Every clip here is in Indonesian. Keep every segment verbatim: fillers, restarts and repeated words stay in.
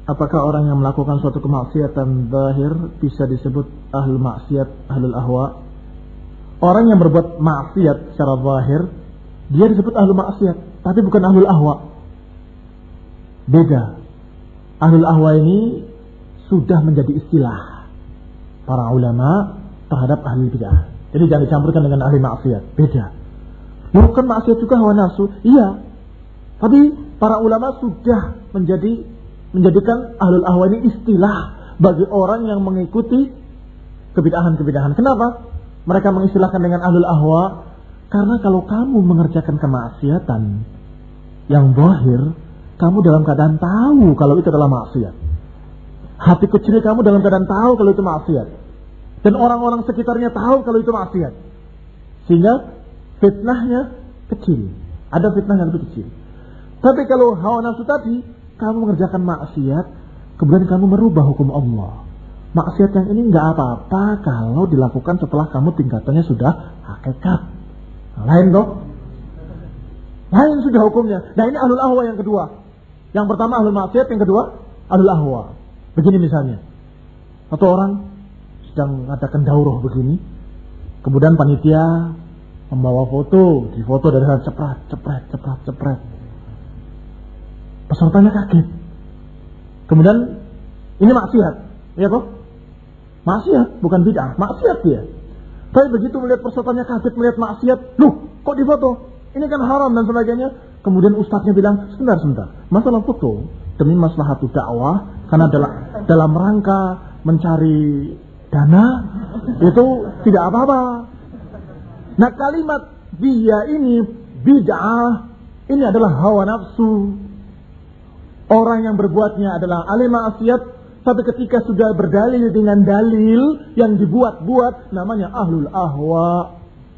apakah orang yang melakukan suatu kemaksiatan zahir bisa disebut ahlul maksiat, ahlul ahwa? Orang yang berbuat maksiat secara zahir, dia disebut ahlul maksiat, tapi bukan ahlul ahwa. Beda. Ahlul ahwa ini sudah menjadi istilah para ulama terhadap ahli bid'ah. Jadi jangan dicampurkan dengan ahli maksiat. Beda. Bukan maksiat juga hawa nafsu. Iya. Tapi para ulama sudah menjadi menjadikan ahlul ahwa ini istilah bagi orang yang mengikuti kebid'ahan-kebid'ahan. Kenapa mereka mengistilahkan dengan ahlul ahwa? Karena kalau kamu mengerjakan kemaksiatan yang zahir, kamu dalam keadaan tahu kalau itu adalah maksiat. Hati kecil kamu dalam keadaan tahu kalau itu maksiat. Dan orang-orang sekitarnya tahu kalau itu maksiat. Sehingga fitnahnya kecil. Ada fitnah yang lebih kecil. Tapi kalau hawa nafsu tadi, kamu mengerjakan maksiat, kemudian kamu merubah hukum Allah. Maksiat yang ini nggak apa-apa kalau dilakukan setelah kamu tingkatannya sudah hakikat. Nah, lain dong. Lain sudah hukumnya. Nah ini ahlul ahwa yang kedua. Yang pertama ahlul maksiat, yang kedua ahlul ahwa. Begini misalnya, atau orang sedang mengadakan daurah begini, kemudian panitia membawa foto, di foto dari sana cepret, cepret, cepret, cepret. Pesertanya kaget. Kemudian ini maksiat, ya toh? Maksiat, bukan bid'ah, maksiat dia. Tapi begitu melihat pesertanya kaget melihat maksiat, loh, kok di foto? Ini kan haram dan sebagainya. Kemudian ustadznya bilang, sebentar, sebentar. Masalah foto demi maslahat dakwah, karena dalam dalam rangka mencari dana itu tidak apa-apa. Nah kalimat dia ini bid'ah, ini adalah hawa nafsu. Orang yang berbuatnya adalah ahli maksiat, tapi ketika sudah berdalil dengan dalil yang dibuat-buat, namanya ahlul ahwa.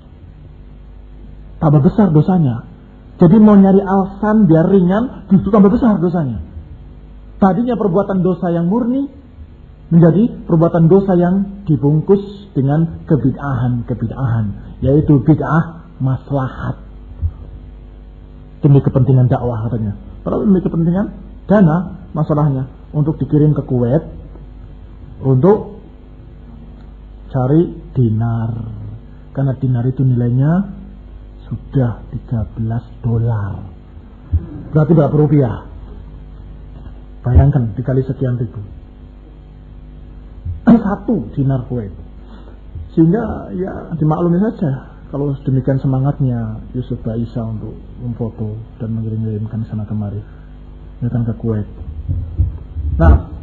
Tambah besar dosanya. Jadi mau nyari alasan biar ringan, justru tambah besar dosanya. Tadinya perbuatan dosa yang murni menjadi perbuatan dosa yang dibungkus dengan kebid'ahan-kebid'ahan, yaitu bid'ah maslahat. Demi kepentingan dakwah katanya. Padahal demi kepentingan dana masalahnya, untuk dikirim ke Kuwait untuk cari dinar. Karena dinar itu nilainya sudah tiga belas dolar. Berarti berapa rupiah? Bayangkan dikali sekian ribu. Satu dinar Kuwait. Sehingga ya dimaklumi saja kalau demikian semangatnya Yusuf Baisa untuk memfoto dan mengirim-kirimkan sana kemari. Datang ke Kuwait. Nah,